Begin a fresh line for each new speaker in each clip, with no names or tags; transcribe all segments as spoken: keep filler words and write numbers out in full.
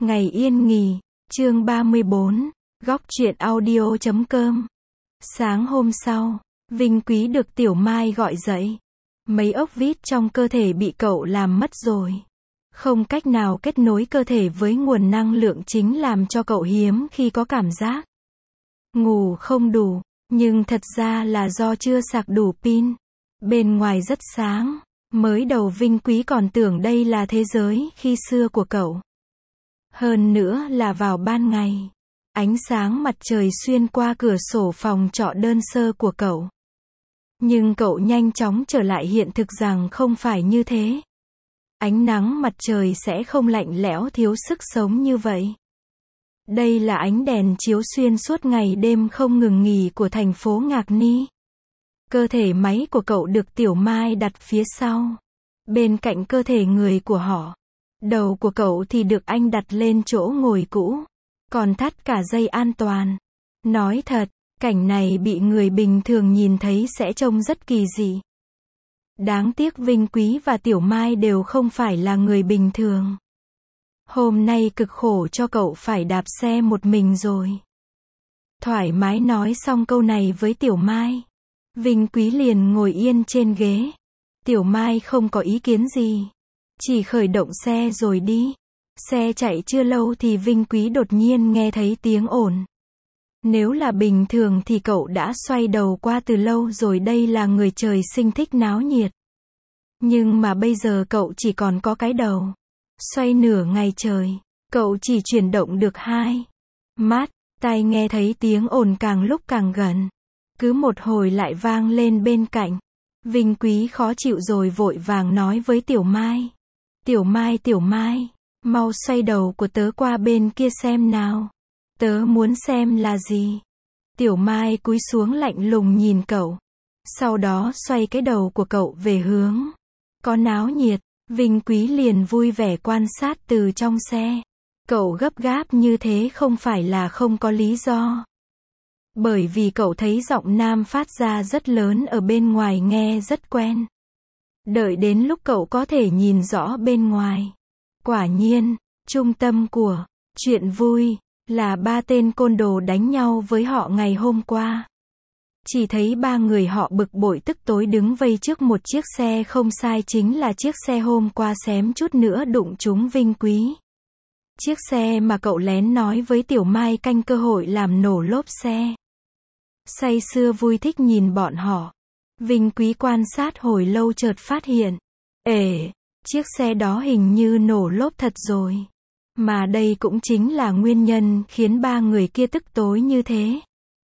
Ngày yên nghỉ, chương ba mươi bốn, góc truyện audio chấm com. Sáng hôm sau, Vinh Quý được Tiểu Mai gọi dậy. Mấy ốc vít trong cơ thể bị cậu làm mất rồi. Không cách nào kết nối cơ thể với nguồn năng lượng chính làm cho cậu hiếm khi có cảm giác ngủ không đủ, nhưng thật ra là do chưa sạc đủ pin. Bên ngoài rất sáng, mới đầu Vinh Quý còn tưởng đây là thế giới khi xưa của cậu. Hơn nữa là vào ban ngày, ánh sáng mặt trời xuyên qua cửa sổ phòng trọ đơn sơ của cậu. Nhưng cậu nhanh chóng trở lại hiện thực rằng không phải như thế. Ánh nắng mặt trời sẽ không lạnh lẽo thiếu sức sống như vậy. Đây là ánh đèn chiếu xuyên suốt ngày đêm không ngừng nghỉ của thành phố Ngạc Ni. Cơ thể máy của cậu được Tiểu Mai đặt phía sau, bên cạnh cơ thể người của họ. Đầu của cậu thì được anh đặt lên chỗ ngồi cũ, còn thắt cả dây an toàn. Nói thật, cảnh này bị người bình thường nhìn thấy sẽ trông rất kỳ dị. Đáng tiếc Vinh Quý và Tiểu Mai đều không phải là người bình thường. Hôm nay cực khổ cho cậu phải đạp xe một mình rồi. Thoải mái nói xong câu này với Tiểu Mai, Vinh Quý liền ngồi yên trên ghế. Tiểu Mai không có ý kiến gì, chỉ khởi động xe rồi đi. Xe chạy chưa lâu thì Vinh Quý đột nhiên nghe thấy tiếng ồn. Nếu là bình thường thì cậu đã xoay đầu qua từ lâu rồi, đây là người trời sinh thích náo nhiệt. Nhưng mà bây giờ cậu chỉ còn có cái đầu. Xoay nửa ngày trời, cậu chỉ chuyển động được hai mắt, tai nghe thấy tiếng ồn càng lúc càng gần. Cứ một hồi lại vang lên bên cạnh. Vinh Quý khó chịu rồi vội vàng nói với Tiểu Mai. Tiểu Mai, Tiểu Mai, mau xoay đầu của tớ qua bên kia xem nào. Tớ muốn xem là gì. Tiểu Mai cúi xuống lạnh lùng nhìn cậu. Sau đó xoay cái đầu của cậu về hướng có náo nhiệt. Vinh Quý liền vui vẻ quan sát từ trong xe. Cậu gấp gáp như thế không phải là không có lý do. Bởi vì cậu thấy giọng nam phát ra rất lớn ở bên ngoài nghe rất quen. Đợi đến lúc cậu có thể nhìn rõ bên ngoài. Quả nhiên, trung tâm của chuyện vui là ba tên côn đồ đánh nhau với họ ngày hôm qua. Chỉ thấy ba người họ bực bội tức tối đứng vây trước một chiếc xe, không sai chính là chiếc xe hôm qua xém chút nữa đụng trúng Vinh Quý. Chiếc xe mà cậu lén nói với Tiểu Mai canh cơ hội làm nổ lốp xe. Say sưa vui thích nhìn bọn họ. Vinh Quý quan sát hồi lâu chợt phát hiện. Ể, chiếc xe đó hình như nổ lốp thật rồi. Mà đây cũng chính là nguyên nhân khiến ba người kia tức tối như thế.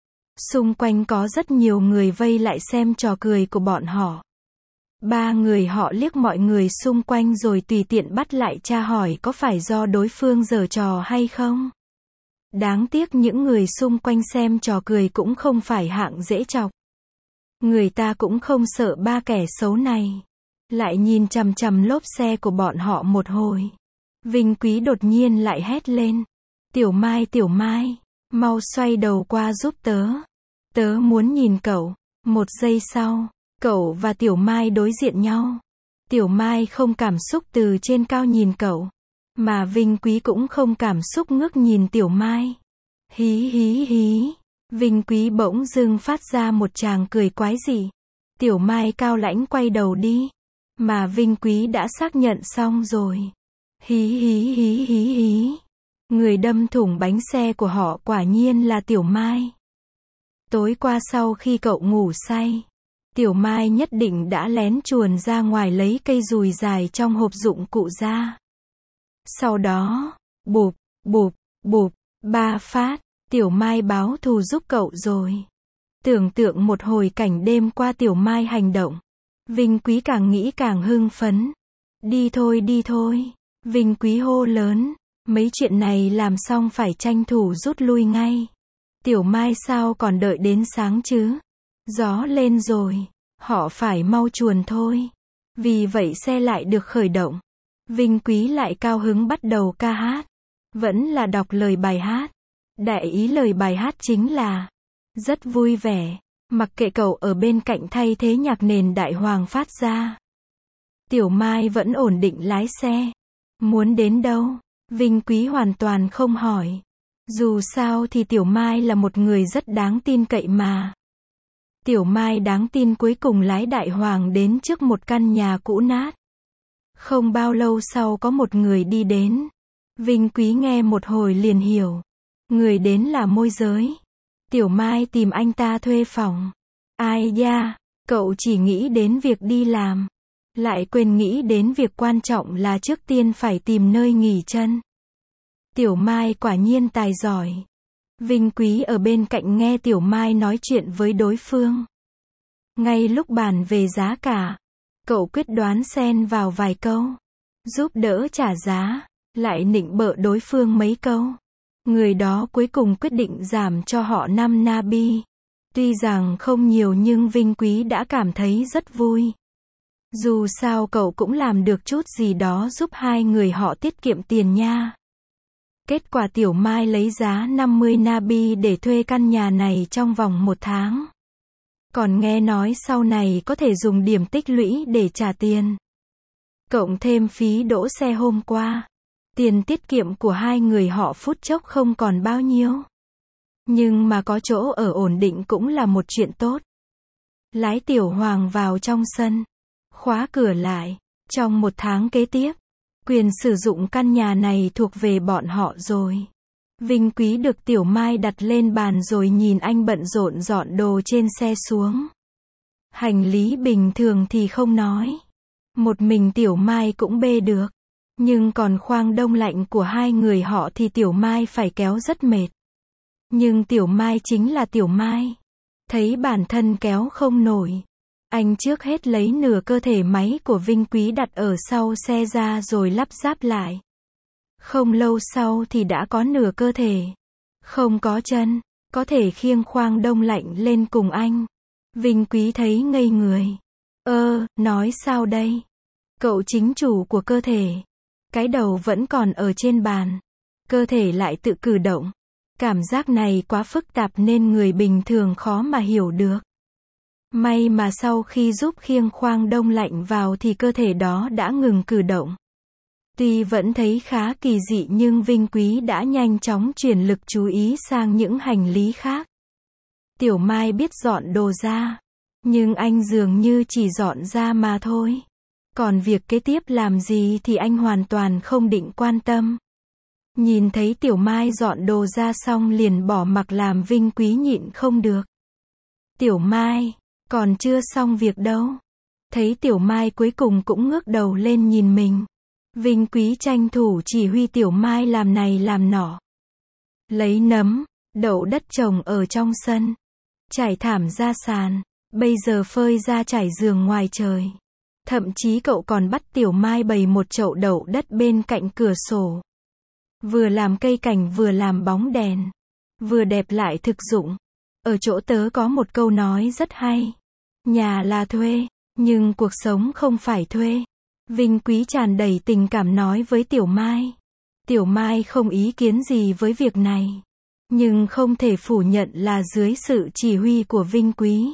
Xung quanh có rất nhiều người vây lại xem trò cười của bọn họ. Ba người họ liếc mọi người xung quanh rồi tùy tiện bắt lại tra hỏi có phải do đối phương giở trò hay không. Đáng tiếc những người xung quanh xem trò cười cũng không phải hạng dễ chọc. Người ta cũng không sợ ba kẻ xấu này. Lại nhìn chằm chằm lốp xe của bọn họ một hồi. Vinh Quý đột nhiên lại hét lên. Tiểu Mai, Tiểu Mai, mau xoay đầu qua giúp tớ. Tớ muốn nhìn cậu. Một giây sau, cậu và Tiểu Mai đối diện nhau. Tiểu Mai không cảm xúc từ trên cao nhìn cậu. Mà Vinh Quý cũng không cảm xúc ngước nhìn Tiểu Mai. Hí hí hí. Vinh Quý bỗng dưng phát ra một tràng cười quái dị. Tiểu Mai cao lãnh quay đầu đi. Mà Vinh Quý đã xác nhận xong rồi. Hí hí hí hí hí. Người đâm thủng bánh xe của họ quả nhiên là Tiểu Mai. Tối qua sau khi cậu ngủ say, Tiểu Mai nhất định đã lén chuồn ra ngoài lấy cây dùi dài trong hộp dụng cụ ra. Sau đó, bụp, bụp, bụp, ba phát, Tiểu Mai báo thù giúp cậu rồi. Tưởng tượng một hồi cảnh đêm qua Tiểu Mai hành động, Vinh Quý càng nghĩ càng hưng phấn. Đi thôi, đi thôi. Vinh Quý hô lớn. Mấy chuyện này làm xong phải tranh thủ rút lui ngay. Tiểu Mai sao còn đợi đến sáng chứ? Gió lên rồi. Họ phải mau chuồn thôi. Vì vậy xe lại được khởi động. Vinh Quý lại cao hứng bắt đầu ca hát. Vẫn là đọc lời bài hát. Đại ý lời bài hát chính là rất vui vẻ. Mặc kệ cậu ở bên cạnh thay thế nhạc nền đại hoàng phát ra. Tiểu Mai vẫn ổn định lái xe. Muốn đến đâu? Vinh Quý hoàn toàn không hỏi. Dù sao thì Tiểu Mai là một người rất đáng tin cậy mà. Tiểu Mai đáng tin cuối cùng lái Đại Hoàng đến trước một căn nhà cũ nát. Không bao lâu sau có một người đi đến. Vinh Quý nghe một hồi liền hiểu. Người đến là môi giới. Tiểu Mai tìm anh ta thuê phòng. Ai da, cậu chỉ nghĩ đến việc đi làm. Lại quên nghĩ đến việc quan trọng là trước tiên phải tìm nơi nghỉ chân. Tiểu Mai quả nhiên tài giỏi. Vinh Quý ở bên cạnh nghe Tiểu Mai nói chuyện với đối phương. Ngay lúc bàn về giá cả, cậu quyết đoán xen vào vài câu. Giúp đỡ trả giá, lại nịnh bợ đối phương mấy câu. Người đó cuối cùng quyết định giảm cho họ năm nabi. Tuy rằng không nhiều nhưng Vinh Quý đã cảm thấy rất vui. Dù sao cậu cũng làm được chút gì đó giúp hai người họ tiết kiệm tiền nha. Kết quả Tiểu Mai lấy giá năm mươi nabi để thuê căn nhà này trong vòng một tháng. Còn nghe nói sau này có thể dùng điểm tích lũy để trả tiền. Cộng thêm phí đỗ xe hôm qua. Tiền tiết kiệm của hai người họ phút chốc không còn bao nhiêu. Nhưng mà có chỗ ở ổn định cũng là một chuyện tốt. Lái Tiểu Hoàng vào trong sân. Khóa cửa lại. Trong một tháng kế tiếp, quyền sử dụng căn nhà này thuộc về bọn họ rồi. Vinh Quý được Tiểu Mai đặt lên bàn rồi nhìn anh bận rộn dọn đồ trên xe xuống. Hành lý bình thường thì không nói. Một mình Tiểu Mai cũng bê được. Nhưng còn khoang đông lạnh của hai người họ thì Tiểu Mai phải kéo rất mệt. Nhưng Tiểu Mai chính là Tiểu Mai. Thấy bản thân kéo không nổi. Anh trước hết lấy nửa cơ thể máy của Vinh Quý đặt ở sau xe ra rồi lắp ráp lại. Không lâu sau thì đã có nửa cơ thể. Không có chân, có thể khiêng khoang đông lạnh lên cùng anh. Vinh Quý thấy ngây người. Ơ, nói sao đây? Cậu chính chủ của cơ thể. Cái đầu vẫn còn ở trên bàn. Cơ thể lại tự cử động. Cảm giác này quá phức tạp nên người bình thường khó mà hiểu được. May mà sau khi giúp khiêng khoang đông lạnh vào thì cơ thể đó đã ngừng cử động. Tuy vẫn thấy khá kỳ dị nhưng Vinh Quý đã nhanh chóng chuyển lực chú ý sang những hành lý khác. Tiểu Mai biết dọn đồ ra. Nhưng anh dường như chỉ dọn ra mà thôi. Còn việc kế tiếp làm gì thì anh hoàn toàn không định quan tâm. Nhìn thấy Tiểu Mai dọn đồ ra xong liền bỏ mặc làm Vinh Quý nhịn không được. Tiểu Mai, còn chưa xong việc đâu. Thấy Tiểu Mai cuối cùng cũng ngước đầu lên nhìn mình. Vinh Quý tranh thủ chỉ huy Tiểu Mai làm này làm nọ. Lấy nấm, đậu đất trồng ở trong sân. Trải thảm ra sàn. Bây giờ phơi ra trải giường ngoài trời. Thậm chí cậu còn bắt Tiểu Mai bày một chậu đậu đất bên cạnh cửa sổ. Vừa làm cây cảnh vừa làm bóng đèn. Vừa đẹp lại thực dụng. Ở chỗ tớ có một câu nói rất hay. Nhà là thuê, nhưng cuộc sống không phải thuê. Vinh Quý tràn đầy tình cảm nói với Tiểu Mai. Tiểu Mai không ý kiến gì với việc này. Nhưng không thể phủ nhận là dưới sự chỉ huy của Vinh Quý.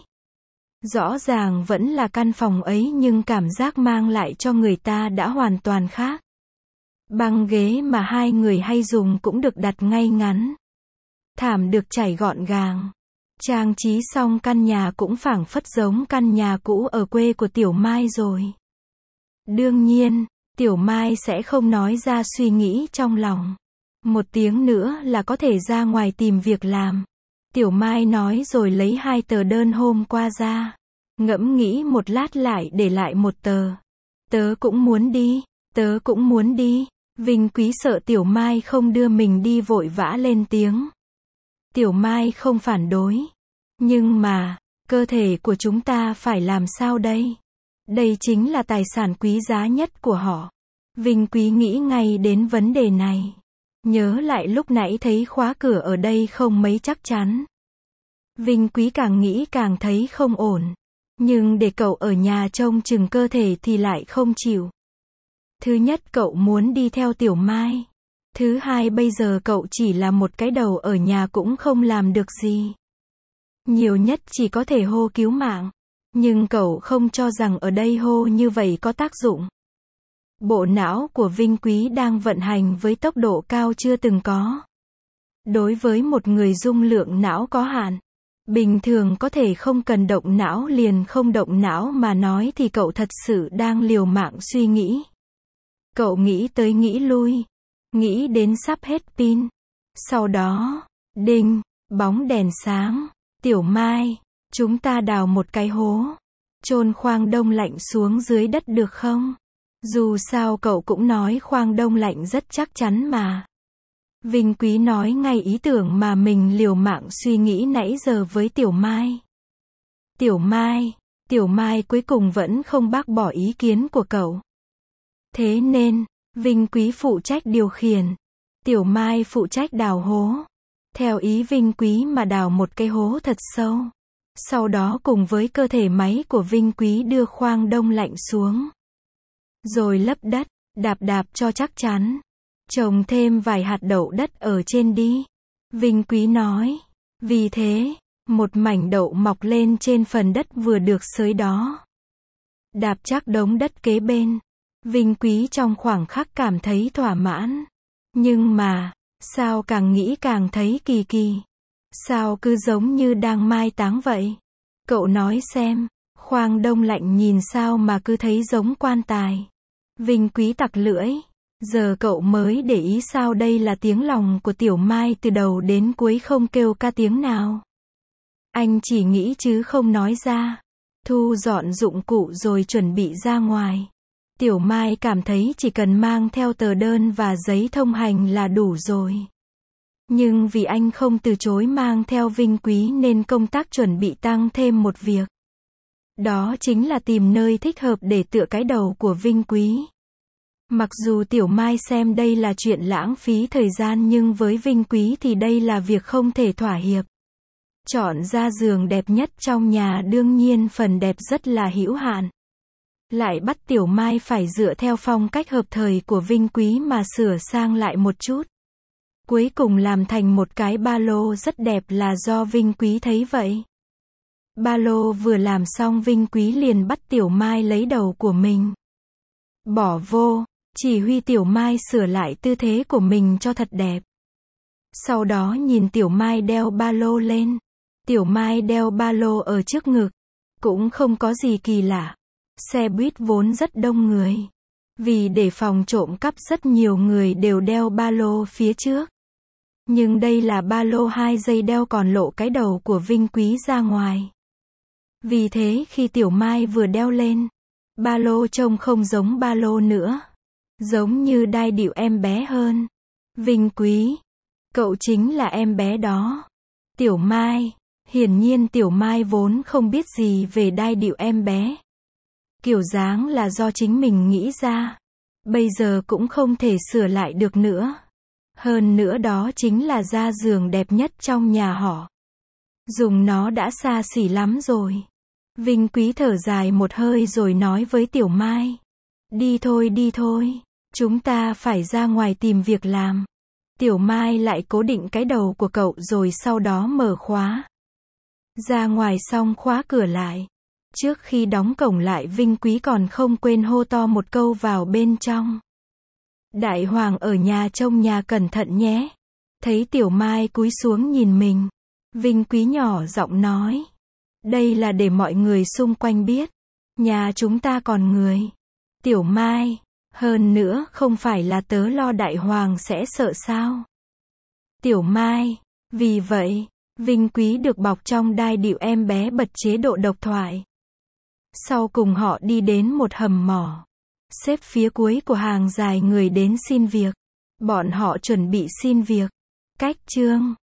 Rõ ràng vẫn là căn phòng ấy nhưng cảm giác mang lại cho người ta đã hoàn toàn khác. Băng ghế mà hai người hay dùng cũng được đặt ngay ngắn. Thảm được trải gọn gàng. Trang trí xong căn nhà cũng phảng phất giống căn nhà cũ ở quê của Tiểu Mai rồi. Đương nhiên, Tiểu Mai sẽ không nói ra suy nghĩ trong lòng. Một tiếng nữa là có thể ra ngoài tìm việc làm. Tiểu Mai nói rồi lấy hai tờ đơn hôm qua ra. Ngẫm nghĩ một lát lại để lại một tờ. Tớ cũng muốn đi, tớ cũng muốn đi. Vinh Quý sợ Tiểu Mai không đưa mình đi vội vã lên tiếng. Tiểu Mai không phản đối. Nhưng mà, cơ thể của chúng ta phải làm sao đây? Đây chính là tài sản quý giá nhất của họ. Vinh Quý nghĩ ngay đến vấn đề này. Nhớ lại lúc nãy thấy khóa cửa ở đây không mấy chắc chắn. Vinh Quý càng nghĩ càng thấy không ổn. Nhưng để cậu ở nhà trông chừng cơ thể thì lại không chịu. Thứ nhất cậu muốn đi theo Tiểu Mai. Thứ hai bây giờ cậu chỉ là một cái đầu ở nhà cũng không làm được gì. Nhiều nhất chỉ có thể hô cứu mạng. Nhưng cậu không cho rằng ở đây hô như vậy có tác dụng. Bộ não của Vinh Quý đang vận hành với tốc độ cao chưa từng có. Đối với một người dung lượng não có hạn, bình thường có thể không cần động não liền không động não mà nói thì cậu thật sự đang liều mạng suy nghĩ. Cậu nghĩ tới nghĩ lui, nghĩ đến sắp hết pin. Sau đó, đinh, bóng đèn sáng. Tiểu Mai, chúng ta đào một cái hố, chôn khoang đông lạnh xuống dưới đất được không? Dù sao cậu cũng nói khoang đông lạnh rất chắc chắn mà. Vinh Quý nói ngay ý tưởng mà mình liều mạng suy nghĩ nãy giờ với Tiểu Mai. Tiểu Mai, Tiểu Mai cuối cùng vẫn không bác bỏ ý kiến của cậu. Thế nên, Vinh Quý phụ trách điều khiển, Tiểu Mai phụ trách đào hố. Theo ý Vinh Quý mà đào một cái hố thật sâu. Sau đó cùng với cơ thể máy của Vinh Quý đưa khoang đông lạnh xuống. Rồi lấp đất, đạp đạp cho chắc chắn. Trồng thêm vài hạt đậu đất ở trên đi. Vinh Quý nói. Vì thế, một mảnh đậu mọc lên trên phần đất vừa được xới đó. Đạp chắc đống đất kế bên. Vinh Quý trong khoảng khắc cảm thấy thỏa mãn. Nhưng mà, sao càng nghĩ càng thấy kỳ kỳ. Sao cứ giống như đang mai táng vậy? Cậu nói xem, khoang đông lạnh nhìn sao mà cứ thấy giống quan tài. Vinh Quý tặc lưỡi. Giờ cậu mới để ý sao đây là tiếng lòng của Tiểu Mai từ đầu đến cuối không kêu ca tiếng nào. Anh chỉ nghĩ chứ không nói ra. Thu dọn dụng cụ rồi chuẩn bị ra ngoài. Tiểu Mai cảm thấy chỉ cần mang theo tờ đơn và giấy thông hành là đủ rồi. Nhưng vì anh không từ chối mang theo Vinh Quý nên công tác chuẩn bị tăng thêm một việc. Đó chính là tìm nơi thích hợp để tựa cái đầu của Vinh Quý. Mặc dù Tiểu Mai xem đây là chuyện lãng phí thời gian nhưng với Vinh Quý thì đây là việc không thể thỏa hiệp. Chọn ra giường đẹp nhất trong nhà đương nhiên phần đẹp rất là hữu hạn. Lại bắt Tiểu Mai phải dựa theo phong cách hợp thời của Vinh Quý mà sửa sang lại một chút. Cuối cùng làm thành một cái ba lô rất đẹp là do Vinh Quý thấy vậy. Ba lô vừa làm xong Vinh Quý liền bắt Tiểu Mai lấy đầu của mình. Bỏ vô, chỉ huy Tiểu Mai sửa lại tư thế của mình cho thật đẹp. Sau đó nhìn Tiểu Mai đeo ba lô lên. Tiểu Mai đeo ba lô ở trước ngực. Cũng không có gì kỳ lạ. Xe buýt vốn rất đông người. Vì để phòng trộm cắp rất nhiều người đều đeo ba lô phía trước. Nhưng đây là ba lô hai dây đeo còn lộ cái đầu của Vinh Quý ra ngoài. Vì thế khi Tiểu Mai vừa đeo lên, ba lô trông không giống ba lô nữa. Giống như đai điệu em bé hơn. Vinh Quý, cậu chính là em bé đó. Tiểu Mai, hiển nhiên Tiểu Mai vốn không biết gì về đai điệu em bé. Kiểu dáng là do chính mình nghĩ ra. Bây giờ cũng không thể sửa lại được nữa. Hơn nữa đó chính là da giường đẹp nhất trong nhà họ. Dùng nó đã xa xỉ lắm rồi. Vinh Quý thở dài một hơi rồi nói với Tiểu Mai. Đi thôi đi thôi. Chúng ta phải ra ngoài tìm việc làm. Tiểu Mai lại cố định cái đầu của cậu rồi sau đó mở khóa. Ra ngoài xong khóa cửa lại. Trước khi đóng cổng lại Vinh Quý còn không quên hô to một câu vào bên trong. Đại Hoàng ở nhà trông nhà cẩn thận nhé. Thấy Tiểu Mai cúi xuống nhìn mình. Vinh Quý nhỏ giọng nói. Đây là để mọi người xung quanh biết. Nhà chúng ta còn người. Tiểu Mai. Hơn nữa không phải là tớ lo Đại Hoàng sẽ sợ sao. Tiểu Mai. Vì vậy, Vinh Quý được bọc trong đai điệu em bé bật chế độ độc thoại. Sau cùng họ đi đến một hầm mỏ. Xếp phía cuối của hàng dài người đến xin việc. Bọn họ chuẩn bị xin việc. Cách chương